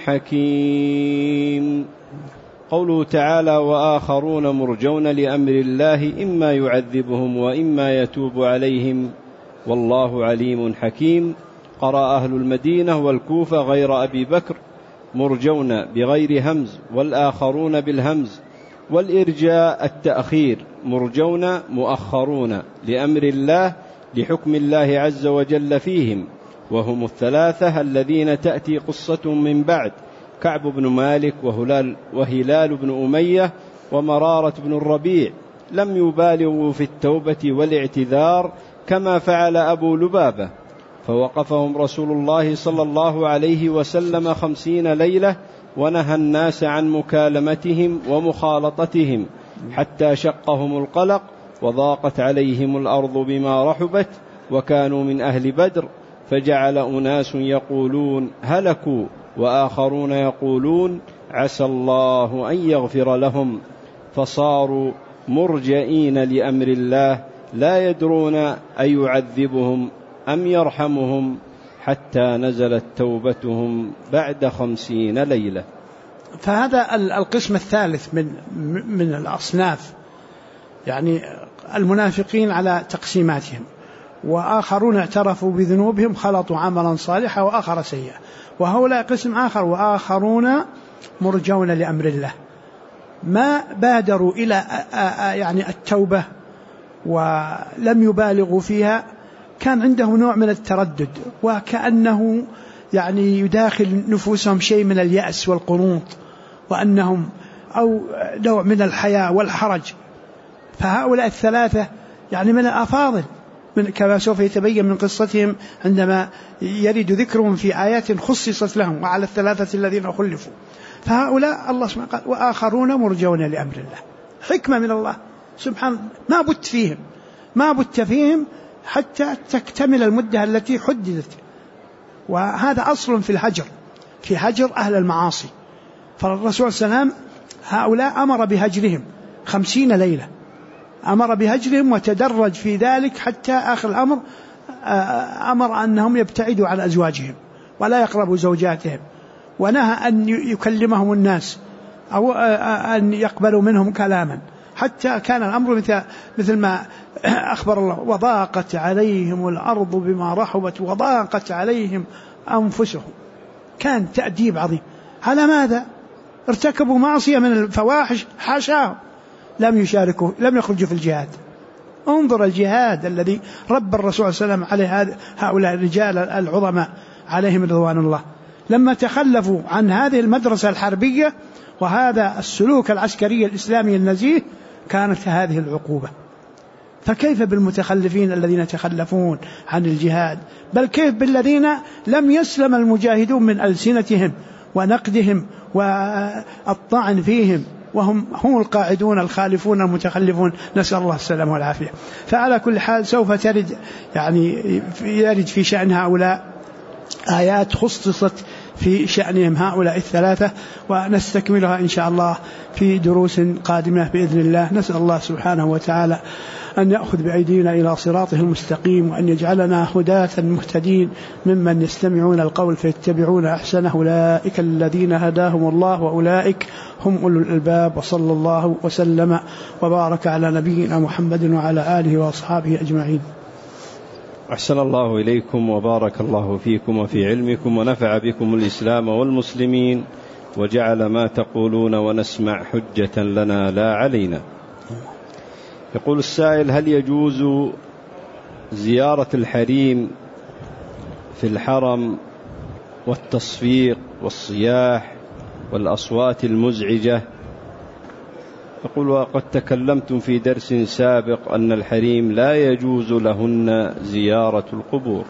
Speaker 2: حكيم. قوله تعالى وآخرون مرجون لأمر الله إما يعذبهم وإما يتوب عليهم والله عليم حكيم. قرأ أهل المدينة والكوفة غير أبي بكر مرجون بغير همز والآخرون بالهمز، والإرجاء التأخير، مرجون مؤخرون لأمر الله لحكم الله عز وجل فيهم، وهم الثلاثة الذين تأتي قصتهم من بعد: كعب بن مالك وهلال بن أمية ومرارة بن الربيع، لم يبالغوا في التوبة والاعتذار كما فعل أبو لبابة، فوقفهم رسول الله صلى الله عليه وسلم 50 ليلة ونهى الناس عن مكالمتهم ومخالطتهم حتى شقهم القلق وضاقت عليهم الأرض بما رحبت وكانوا من أهل بدر، فجعل أناس يقولون هلكوا وآخرون يقولون عسى الله أن يغفر لهم، فصاروا مرجئين لأمر الله لا يدرون أن يعذبهم أم يرحمهم حتى نزلت توبتهم بعد 50 ليلة.
Speaker 1: فهذا القسم الثالث من الأصناف، يعني المنافقين على تقسيماتهم، وآخرون اعترفوا بذنوبهم خلطوا عملا صالحا وآخر سيئا، وهؤلاء قسم آخر وآخرون مرجون لأمر الله، ما بادروا إلى يعني التوبة ولم يبالغوا فيها، كان عنده نوع من التردد وكأنه يعني يداخل نفوسهم شيء من اليأس والقنوط، وأنهم أو نوع من الحياء والحرج. فهؤلاء الثلاثة يعني من الأفاضل، كما سوف يتبين من قصتهم عندما يرد ذكرهم في آيات خصصت لهم وعلى الثلاثة الذين خلفوا. فهؤلاء الله سبحانه قال وآخرون مرجون لأمر الله، حكمة من الله سبحانه، ما بت فيهم حتى تكتمل المدة التي حددت، وهذا أصل في الهجر، في هجر أهل المعاصي. فالرسول صلى الله عليه وسلم هؤلاء أمر بهجرهم 50 ليلة، أمر بهجرهم وتدرج في ذلك حتى آخر الأمر أمر أنهم يبتعدوا عن أزواجهم ولا يقربوا زوجاتهم، ونهى أن يكلمهم الناس أو أن يقبلوا منهم كلاما، حتى كان الأمر مثل ما أخبر الله: وضاقت عليهم الأرض بما رحبت وضاقت عليهم أنفسهم. كان تأديب عظيم. على ماذا؟ ارتكبوا معصية من الفواحش، حاشاهم، لم يشاركوا، لم يخرجوا في الجهاد. انظر الجهاد الذي رب الرسول صلى الله عليه وسلم عليه هؤلاء الرجال العظماء عليهم رضوان الله، لما تخلفوا عن هذه المدرسة الحربية وهذا السلوك العسكري الإسلامي النزيه كانت هذه العقوبة. فكيف بالمتخلفين الذين يتخلفون عن الجهاد؟ بل كيف بالذين لم يسلم المجاهدون من ألسنتهم ونقدهم والطعن فيهم، وهم القاعدون الخالفون المتخلفون، نسأل الله السلامة والعافية. فعلى كل حال سوف ترد يرد في شأن هؤلاء آيات خصصت في شأنهم هؤلاء الثلاثة، ونستكملها إن شاء الله في دروس قادمة بإذن الله. نسأل الله سبحانه وتعالى أن يأخذ بأيدينا إلى صراطه المستقيم، وأن يجعلنا هداة مهتدين ممن يستمعون القول فيتبعون أحسنه، أولئك الذين هداهم الله وأولئك هم أولو الألباب. وصلى الله وسلم وبارك على نبينا محمد وعلى آله وأصحابه أجمعين.
Speaker 2: أحسن الله إليكم وبارك الله فيكم وفي علمكم، ونفع بكم الإسلام والمسلمين، وجعل ما تقولون ونسمع حجة لنا لا علينا. يقول السائل: هل يجوز زيارة الحريم في الحرم والتصفيق والصياح والأصوات المزعجة؟ يقول: وقد تكلمتم في درس سابق أن الحريم لا يجوز لهن زيارة القبور.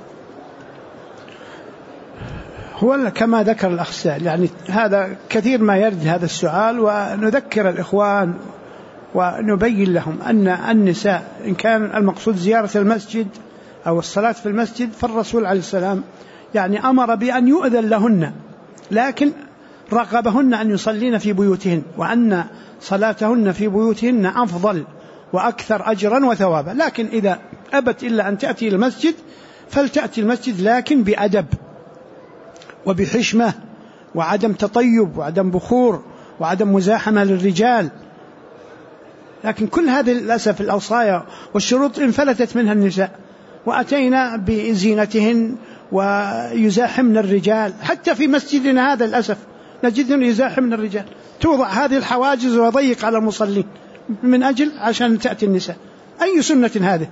Speaker 1: هو كما ذكر الأخ سائل، يعني هذا كثير ما يرد هذا السؤال، ونذكر الإخوان ونبين لهم أن النساء إن كان المقصود زيارة المسجد أو الصلاة في المسجد، فالرسول عليه السلام يعني أمر بأن يؤذن لهن، لكن رغبهن أن يصلين في بيوتهن، وأن صلاتهن في بيوتهن أفضل وأكثر أجرا وثوابا. لكن إذا أبت إلا أن تأتي المسجد فلتأتي المسجد، لكن بأدب وبحشمة وعدم تطيب وعدم بخور وعدم مزاحمة للرجال. لكن كل هذه للأسف الأوصايا والشروط انفلتت منها النساء، وأتينا بزينتهن ويزاحمن الرجال. حتى في مسجدنا هذا للأسف نجدهم يزاحمن الرجال، توضع هذه الحواجز ويضيق على المصلين من أجل عشان تأتي النساء. أي سنة هذه؟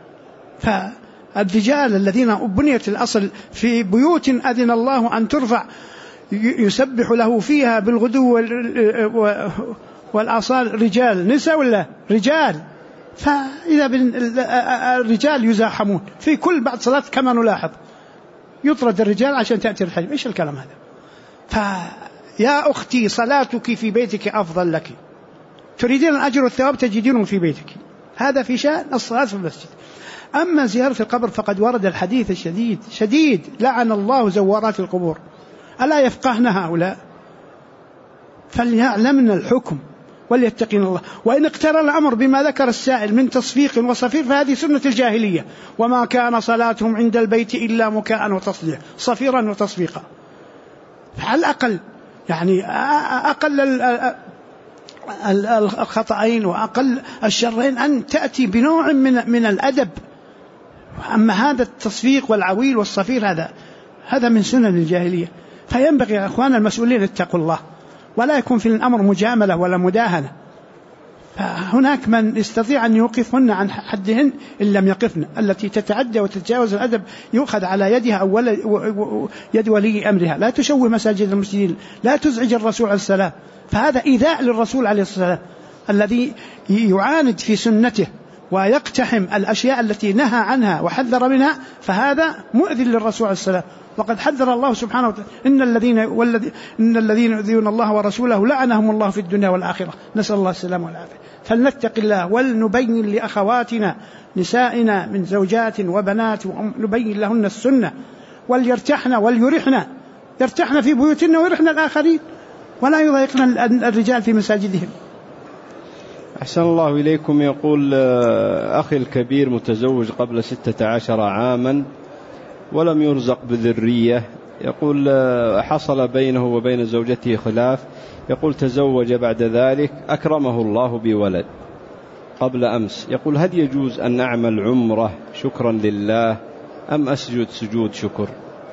Speaker 1: فالرجال الذين بنيت الأصل في بيوت أذن الله أن ترفع يسبح له فيها بالغدو والآصال رجال، نساء ولا رجال؟ فإذا الرجال يزاحمون في كل بعد صلاة كما نلاحظ يطرد الرجال عشان تأتي الحريم. إيش الكلام هذا؟ فيا أختي صلاتك في بيتك أفضل لك، تريدين الأجر والثواب تجدينه في بيتك. هذا في شأن الصلاة في المسجد. أما زيارة القبر فقد ورد الحديث الشديد لعن الله زوارات القبور. ألا يفقهن هؤلاء؟ فليعلمن الحكم وليتقين الله. وإن اقترن الأمر بما ذكر السائل من تصفيق وصفير فهذه سنة الجاهلية، وما كان صلاتهم عند البيت إلا مكاء وتصديع، صفيرا وتصفيقا. على الأقل يعني أقل الخطأين وأقل الشرين أن تأتي بنوع من الأدب. أما هذا التصفيق والعويل والصفير هذا من سنن الجاهلية. فينبغي يا أخوان المسؤولين اتقوا الله، ولا يكون في الأمر مجاملة ولا مداهنة. فهناك من يستطيع أن يوقفهن عن حدهن إن لم يقفن. التي تتعدى وتتجاوز الأدب يؤخذ على يدها أو يد ولي أمرها. لا تشوه مساجد المسلمين، لا تزعج الرسول عليه السلام. فهذا إيذاء للرسول عليه السلام الذي يعاند في سنته ويقتحم الأشياء التي نهى عنها وحذر منها، فهذا مؤذن للرسول عليه السلام. وقد حذر الله سبحانه وتعالى: إن الذين يؤذون الله ورسوله لعنهم الله في الدنيا والآخرة. نسأل الله السلامة والعافية. فلنتق الله ولنبين لأخواتنا نسائنا من زوجات وبنات، ونبين لهن السنة وليرتحنا وليرحنا، يرتحنا في بيوتنا ويرحنا الآخرين، ولا يضايقنا الرجال في مساجدهم.
Speaker 2: أحسن الله إليكم. يقول أخي الكبير متزوج قبل 16 عاما ولم يرزق بذرية. يقول حصل بينه وبين زوجته خلاف. يقول تزوج بعد ذلك، أكرمه الله بولد قبل أمس. يقول هل يجوز أن أعمل عمرة شكرا لله أم أسجد سجود شكر؟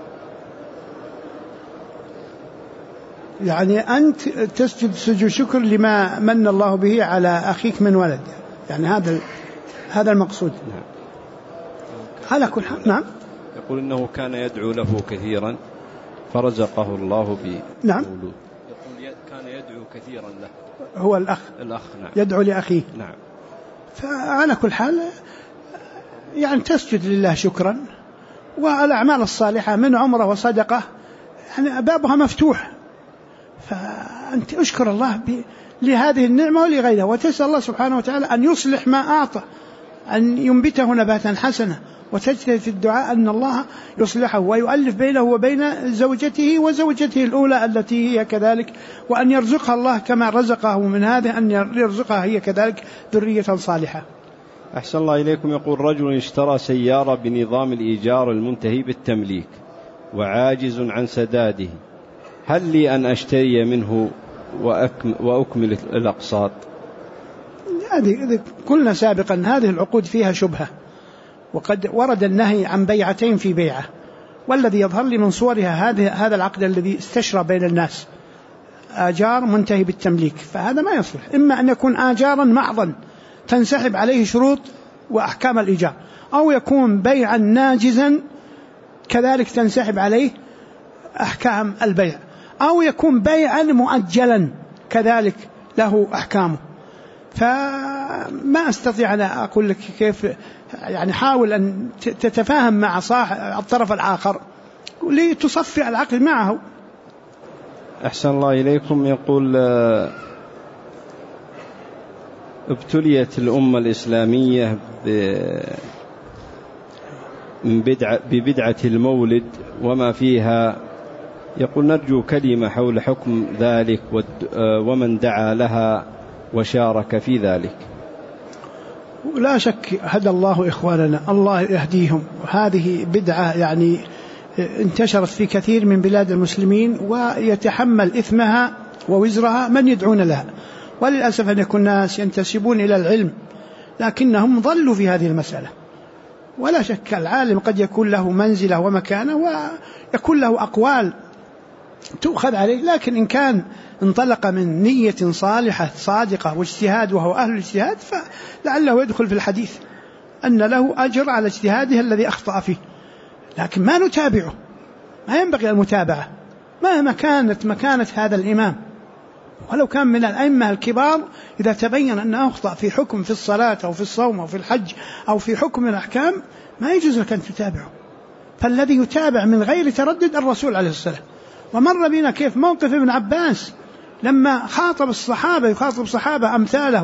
Speaker 1: يعني أنت تسجد سجود شكر لما من الله به على أخيك من ولد، يعني هذا المقصود.
Speaker 2: نعم.
Speaker 1: على كل حال. نعم.
Speaker 2: يقول إنه كان يدعو له كثيرا فرزقه الله بمولود.
Speaker 1: نعم.
Speaker 2: يقول كان يدعو كثيرا له،
Speaker 1: هو الأخ.
Speaker 2: نعم.
Speaker 1: يدعو لأخيه.
Speaker 2: نعم.
Speaker 1: فعلى كل حال يعني تسجد لله شكرا، والأعمال الصالحة من عمره وصدقة يعني بابها مفتوح، فأنت أشكر الله لهذه النعمة ولغيرها، وتسأل الله سبحانه وتعالى أن يصلح ما أعطى، أن ينبته نباتا حسنا، وتجتهد في الدعاء أن الله يصلحه ويؤلف بينه وبين زوجته وزوجته الأولى التي هي كذلك، وأن يرزقها الله كما رزقه من هذا، أن يرزقها هي كذلك ذرية صالحة.
Speaker 2: أحسن الله إليكم. يقول رجل اشترى سيارة بنظام الإيجار المنتهي بالتمليك وعاجز عن سداده، هل لي أن أشتري منه وأكمل الأقساط؟
Speaker 1: هذه قلنا سابقا هذه العقود فيها شبهة، وقد ورد النهي عن بيعتين في بيعة، والذي يظهر لي من صورها هذا العقد الذي استشرى بين الناس آجار منتهي بالتمليك، فهذا ما يصلح. إما أن يكون آجارا محضا تنسحب عليه شروط وأحكام الإيجار، أو يكون بيعا ناجزا كذلك تنسحب عليه أحكام البيع، أو يكون بيعا مؤجلا كذلك له أحكامه. فما أستطيع أن أقول لك كيف، يعني حاول أن تتفاهم مع الطرف الآخر لتصفي العقد معه.
Speaker 2: أحسن الله إليكم. يقول ابتليت الأمة الإسلامية ببدعة المولد وما فيها. يقول نرجو كلمة حول حكم ذلك ومن دعا لها وشارك في ذلك.
Speaker 1: لا شك هدى الله إخواننا، الله يهديهم. هذه بدعة يعني انتشرت في كثير من بلاد المسلمين، ويتحمل إثمها ووزرها من يدعون لها. وللأسف أن يكون الناس ينتسبون إلى العلم لكنهم ضلوا في هذه المسألة. ولا شك العالم قد يكون له منزلة ومكانة ويكون له أقوال تؤخذ عليه، لكن إن كان انطلق من نية صالحة صادقة واجتهاد وهو أهل الاجتهاد فلعله يدخل في الحديث أن له أجر على اجتهاده الذي أخطأ فيه. لكن ما نتابعه، ما ينبغي المتابعة مهما كانت مكانة هذا الإمام، ولو كان من الأئمة الكبار. إذا تبين أنه أخطأ في حكم في الصلاة أو في الصوم أو في الحج أو في حكم من الأحكام ما يجوز لك أن تتابعه. فالذي يتابع من غير تردد الرسول عليه الصلاة والسلام. ومر بنا كيف موقف ابن عباس لما خاطب الصحابة، يخاطب صحابة أمثاله،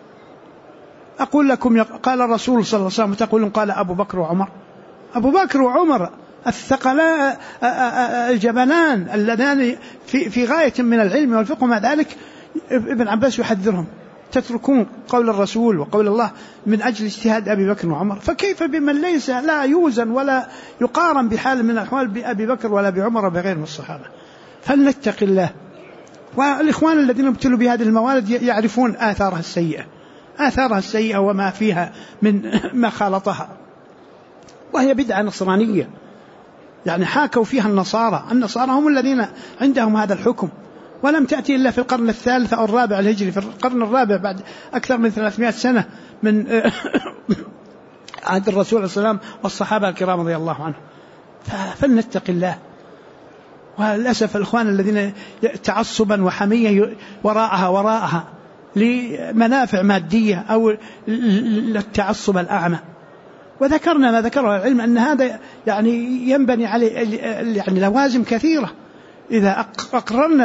Speaker 1: أقول لكم قال الرسول صلى الله عليه وسلم، تقولون قال أبو بكر وعمر. أبو بكر وعمر الثقلان الجبلان اللذان في غاية من العلم والفقه، مع ذلك ابن عباس يحذرهم تتركون قول الرسول وقول الله من أجل اجتهاد أبي بكر وعمر، فكيف بمن ليس لا يوزن ولا يقارن بحال من الأحوال بأبي بكر ولا بعمر وبغير من الصحابة. فلنتق الله. والإخوان الذين ابتلوا بهذه الموالد يعرفون آثارها السيئة وما فيها من ما خالطها، وهي بدعة نصرانية يعني حاكوا فيها النصارى هم الذين عندهم هذا الحكم، ولم تأتي إلا في القرن الثالث أو الرابع الهجري، في القرن الرابع بعد أكثر من 300 سنة من عهد الرسول عليه السلام والصحابة الكرام رضي الله عنهم. فلنتق الله. وللأسف الإخوان الذين تعصبا وحمية وراءها لمنافع مادية أو للتعصب الأعمى. وذكرنا ما ذكره العلم أن هذا يعني ينبني عليه يعني لوازم كثيرة. إذا أقررنا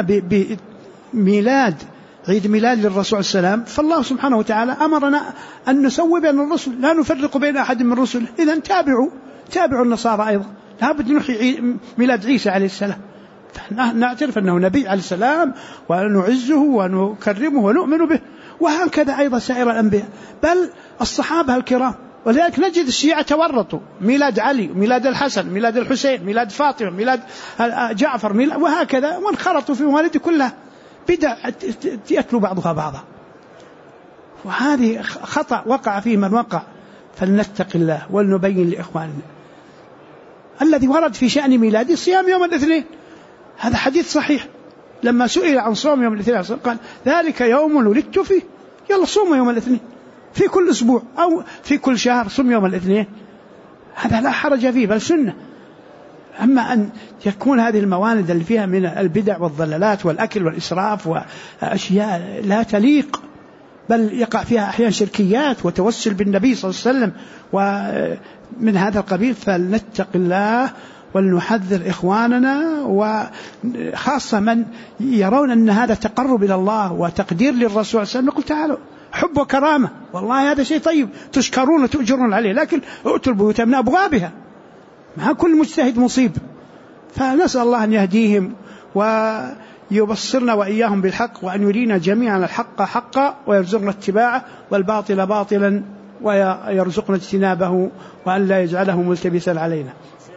Speaker 1: بميلاد عيد ميلاد للرسول السلام، فالله سبحانه وتعالى أمرنا أن نسوي بين الرسل لا نفرق بين أحد من الرسل. إذن تابعوا النصارى أيضا، لابد نحيي ميلاد عيسى عليه السلام، نعترف أنه نبي عليه السلام ونعزه ونكرمه ونؤمن به، وهكذا أيضا سائر الأنبياء بل الصحابة الكرام. ولذلك نجد الشيعة تورطوا ميلاد علي، ميلاد الحسن، ميلاد الحسين، ميلاد فاطمة، ميلاد جعفر، وهكذا، وانخرطوا في موالد كلها بدع يتلو بعضها بعضا، وهذه خطأ وقع فيه من وقع. فلنتق الله ولنبين لإخواننا الذي ورد في شأن ميلادي صيام يوم الاثنين، هذا حديث صحيح. لما سئل عن صوم يوم الاثنين قال ذلك يوم ولدت فيه، يلا صوموا يوم الاثنين في كل أسبوع أو في كل شهر، صوم يوم الاثنين، هذا لا حرج فيه بل سنة. أما أن يكون هذه الموالد اللي فيها من البدع والضلالات والأكل والإسراف وأشياء لا تليق، بل يقع فيها أحيانا شركيات وتوسل بالنبي صلى الله عليه وسلم ومن هذا القبيل، فلنتق الله ولنحذر إخواننا، وخاصة من يرون أن هذا تقرب إلى الله وتقدير للرسول صلى الله عليه وسلم. نقول تعالوا حب وكرامة، والله هذا شيء طيب تشكرون وتؤجرون عليه، لكن ائتوا البيوت من أبوابها، مع كل مجتهد مصيب. فنسأل الله أن يهديهم ويبصرنا وإياهم بالحق، وأن يرينا جميعا الحق حقا ويرزقنا اتباعه، والباطل باطلا ويرزقنا اجتنابه، وأن لا يجعله ملتبسا علينا.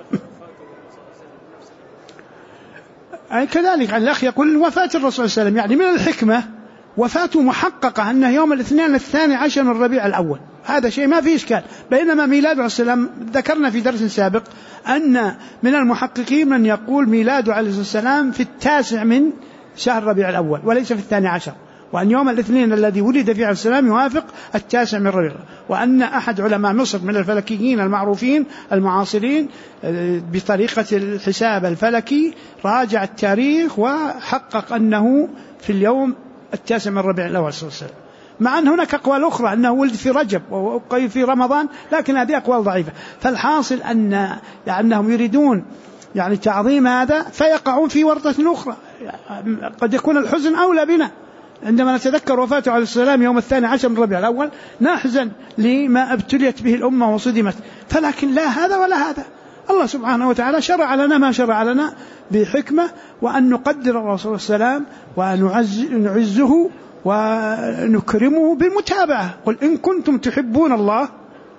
Speaker 1: كذلك عن الأخ يقول وفاة الرسول صلى الله عليه وسلم يعني من الحكمة وفاته محققة أنه يوم الاثنين 12 من ربيع الأول، هذا شيء ما فيه إشكال. بينما ميلاد عليه السلام ذكرنا في درس سابق أن من المحققين من يقول ميلاد عليه السلام في 9 من شهر ربيع الأول وليس في 12، وأن يوم الاثنين الذي ولد فيه عليه السلام يوافق 9 من ربيع، وأن أحد علماء مصر من الفلكيين المعروفين المعاصرين بطريقة الحساب الفلكي راجع التاريخ وحقق أنه في اليوم 9 من ربيع الأول صلى الله عليه وسلم، مع أن هناك أقوال أخرى أنه ولد في رجب وفي رمضان، لكن هذه أقوال ضعيفة. فالحاصل أنهم يريدون يعني تعظيم هذا فيقعون في ورطة أخرى، قد يكون الحزن أولى بنا عندما نتذكر وفاته عليه السلام يوم 12 من ربيع الأول، نحزن لما ابتليت به الأمة وصدمت، فلكن لا هذا ولا هذا. الله سبحانه وتعالى شرع لنا ما شرع لنا بحكمة، وأن نقدر الرسول صلى الله عليه وسلم ونعزه ونكرمه بالمتابعة. قل إن كنتم تحبون الله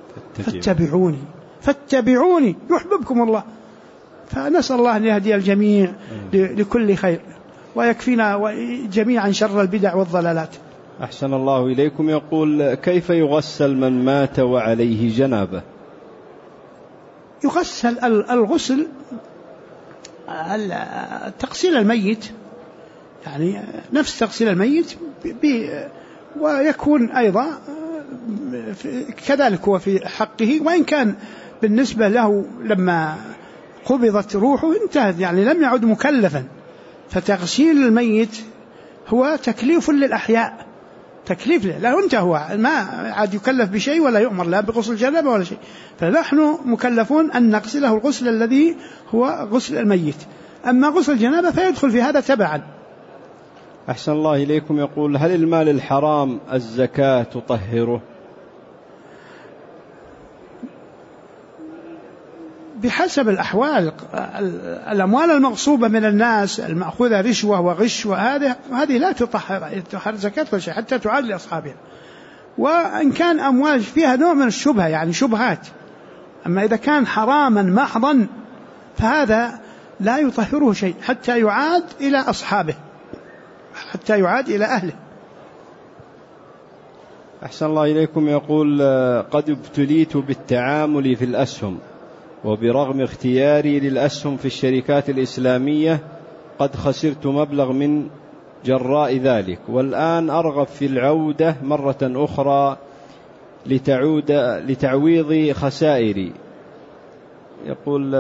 Speaker 1: فاتبعوني يحببكم الله. فنسأل الله أن يهدي الجميع لكل خير ويكفينا جميعا شر البدع والضلالات.
Speaker 2: أحسن الله إليكم. يقول كيف يغسل من مات وعليه جنابة؟
Speaker 1: يغسل الغسل تغسيل الميت، يعني نفس تغسيل الميت ويكون أيضا كذلك هو في حقه، وإن كان بالنسبة له لما قبضت روحه انتهت، يعني لم يعد مكلفا. فتغسيل الميت هو تكليف للأحياء، تكليف له، لا انت هو ما عاد يكلف بشيء ولا يؤمر لا بغسل جنابة ولا شيء، فنحن مكلفون أن نغسله الغسل الذي هو غسل الميت. أما غسل الجنابة فيدخل في هذا تبعا.
Speaker 2: أحسن الله إليكم. يقول هل المال الحرام الزكاة تطهره؟
Speaker 1: بحسب الأحوال. الأموال المغصوبة من الناس المأخوذة رشوة وغش وهذه لا تطهر زكاة ولا شيء حتى تعاد لأصحابها. وإن كان أموال فيها نوع من الشبهة يعني شبهات، أما إذا كان حراما محضا فهذا لا يطهره شيء حتى يعاد إلى أصحابه، حتى يعاد إلى أهله.
Speaker 2: أحسن الله إليكم. يقول قد ابتليت بالتعامل في الأسهم، وبرغم اختياري للأسهم في الشركات الإسلامية قد خسرت مبلغ من جراء ذلك، والآن أرغب في العودة مرة أخرى لتعويض خسائري. يقول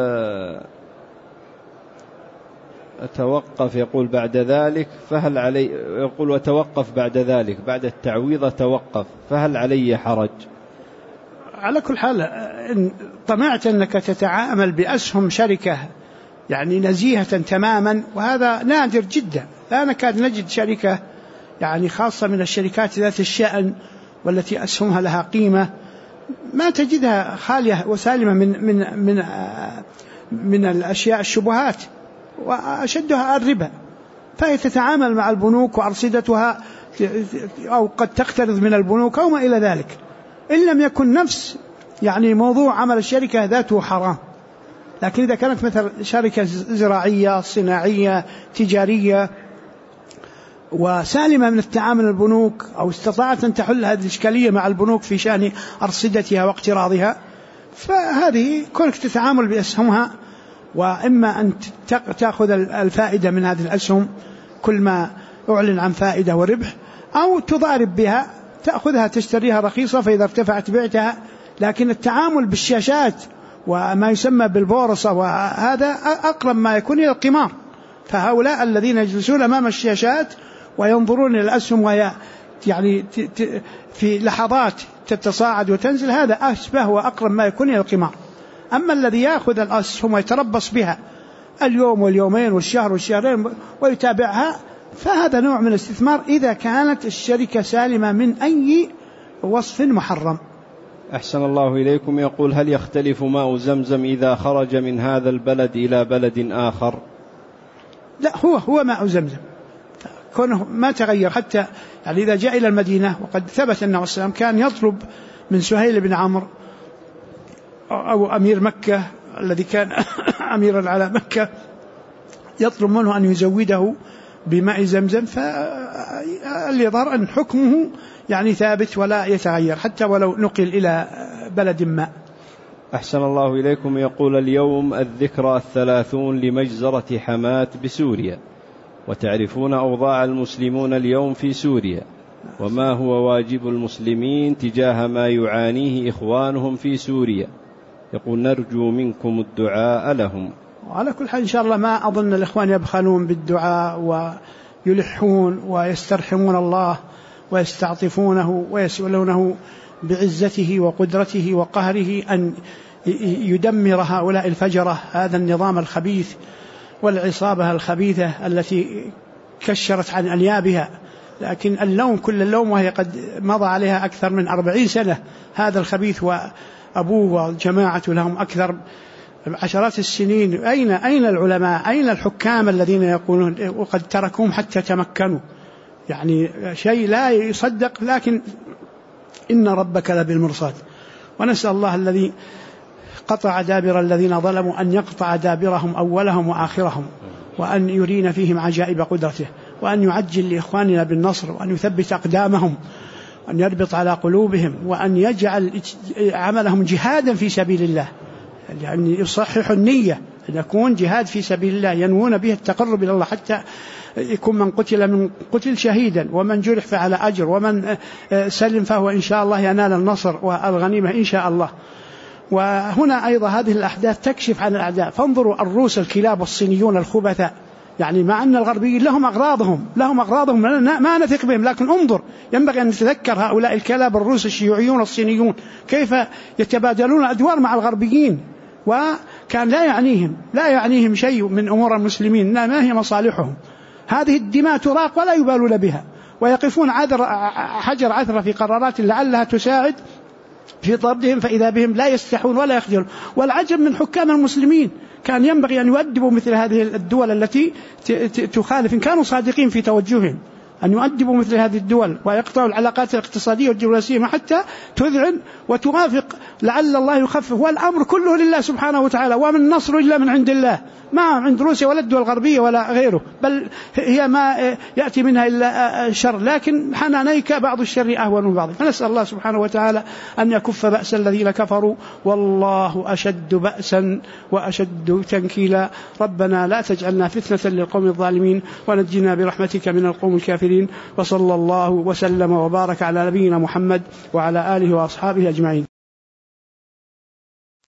Speaker 2: أتوقف، يقول بعد ذلك فهل علي، يقول وتوقف بعد ذلك بعد التعويض توقف، فهل علي حرج؟
Speaker 1: على كل حال إن طمعت أنك تتعامل بأسهم شركة يعني نزيهة تماما، وهذا نادر جدا، لا نكاد نجد شركة يعني خاصة من الشركات ذات الشأن والتي أسهمها لها قيمة ما تجدها خالية وسالمة من الأشياء الشبهات، وأشدها الربا، فهي تتعامل مع البنوك وأرصدتها أو قد تقترض من البنوك أو ما إلى ذلك، إن لم يكن نفس يعني موضوع عمل الشركة ذاته حرام. لكن إذا كانت مثل شركة زراعية صناعية تجارية وسالمة من التعامل البنوك، أو استطاعت أن تحل هذه الإشكالية مع البنوك في شأن أرصدتها واقتراضها، فهذه كونك تتعامل بأسهمها، وإما أن تأخذ الفائدة من هذه الأسهم كل ما أعلن عن فائدة وربح، أو تضارب بها تأخذها تشتريها رخيصة فإذا ارتفعت بعتها. لكن التعامل بالشاشات وما يسمى بالبورصة وهذا أقرب ما يكون إلى القمار. فهؤلاء الذين يجلسون أمام الشاشات وينظرون إلى الأسهم وهي يعني في لحظات تتصاعد وتنزل، هذا أشبه وأقرب ما يكون إلى القمار. أما الذي يأخذ الأسهم ويتربص بها اليوم واليومين والشهر والشهرين ويتابعها، فهذا نوع من الاستثمار إذا كانت الشركة سالمة من أي وصف محرم.
Speaker 2: أحسن الله إليكم. يقول: هل يختلف ماء زمزم إذا خرج من هذا البلد إلى بلد آخر؟
Speaker 1: لا، هو ماء زمزم، كونه ما تغير. حتى يعني إذا جاء إلى المدينة، وقد ثبت أنه السلام كان يطلب من سهيل بن عمرو أو أمير مكة الذي كان أميرا على مكة، يطلب منه أن يزوده بماء زمزم، فاللي يظهر أن حكمه يعني ثابت ولا يتغير حتى ولو نقل إلى بلد ما.
Speaker 2: أحسن الله إليكم. يقول: اليوم الذكرى 30 لمجزرة حماة بسوريا، وتعرفون أوضاع المسلمون اليوم في سوريا، وما هو واجب المسلمين تجاه ما يعانيه إخوانهم في سوريا. يقول: نرجو منكم الدعاء لهم.
Speaker 1: وعلى كل حال إن شاء الله ما أظن الإخوان يبخلون بالدعاء ويلحون ويسترحمون الله ويستعطفونه ويسألونه بعزته وقدرته وقهره أن يدمر هؤلاء الفجرة، هذا النظام الخبيث والعصابة الخبيثة التي كشرت عن أنيابها. لكن اللوم كل اللوم، وهي قد مضى عليها أكثر من 40 سنة هذا الخبيث وأبوه وجماعة لهم أكثر عشرات السنين. أين العلماء؟ أين الحكام الذين يقولون وقد تركوهم حتى تمكنوا؟ يعني شيء لا يصدق. لكن إن ربك لبالمرصاد، ونسأل الله الذي قطع دابر الذين ظلموا أن يقطع دابرهم أولهم وآخرهم، وأن يرينا فيهم عجائب قدرته، وأن يعجل لإخواننا بالنصر، وأن يثبت أقدامهم، وأن يربط على قلوبهم، وأن يجعل عملهم جهادا في سبيل الله، يعني يصحح النية أن يكون جهاد في سبيل الله ينوون به التقرب إلى الله، حتى يكون من قتل شهيدا، ومن جرح فعلى أجر، ومن سلم فهو إن شاء الله ينال النصر والغنيمة إن شاء الله. وهنا أيضا هذه الأحداث تكشف عن الأعداء. فانظروا الروس الكلاب والصينيون الخبثاء، يعني مع أن الغربيين لهم أغراضهم ما نثق بهم، لكن انظر، ينبغي أن نتذكر هؤلاء الكلاب الروس الشيوعيون الصينيون كيف يتبادلون الأدوار مع الغربيين، وكان لا يعنيهم شيء من أمور المسلمين، ما هي مصالحهم. هذه الدماء تراق ولا يبالون بها، ويقفون حجر عثرة في قرارات لعلها تساعد في طردهم، فإذا بهم لا يستحون ولا يخجلون. والعجب من حكام المسلمين، كان ينبغي أن يؤدبوا مثل هذه الدول التي تخالف، إن كانوا صادقين في توجههم، أن يؤدبوا مثل هذه الدول ويقطعوا العلاقات الاقتصادية والدبلوماسية حتى تذعن وتوافق، لعل الله يخفف. والأمر كله لله سبحانه وتعالى، ومن النصر إلا من عند الله، ما عند روسيا ولا الدول الغربية ولا غيره، بل هي ما يأتي منها إلا الشر، لكن حنانيك بعض الشر أهون من بعض. فنسأل الله سبحانه وتعالى أن يكف بأس الذين كفروا، والله أشد بأسا وأشد تنكيلا. ربنا لا تجعلنا فتنة للقوم الظالمين، ونجنا برحمتك من القوم الكافرين. وصلى الله وسلم وبارك على نبينا محمد وعلى آله وأصحابه أجمعين.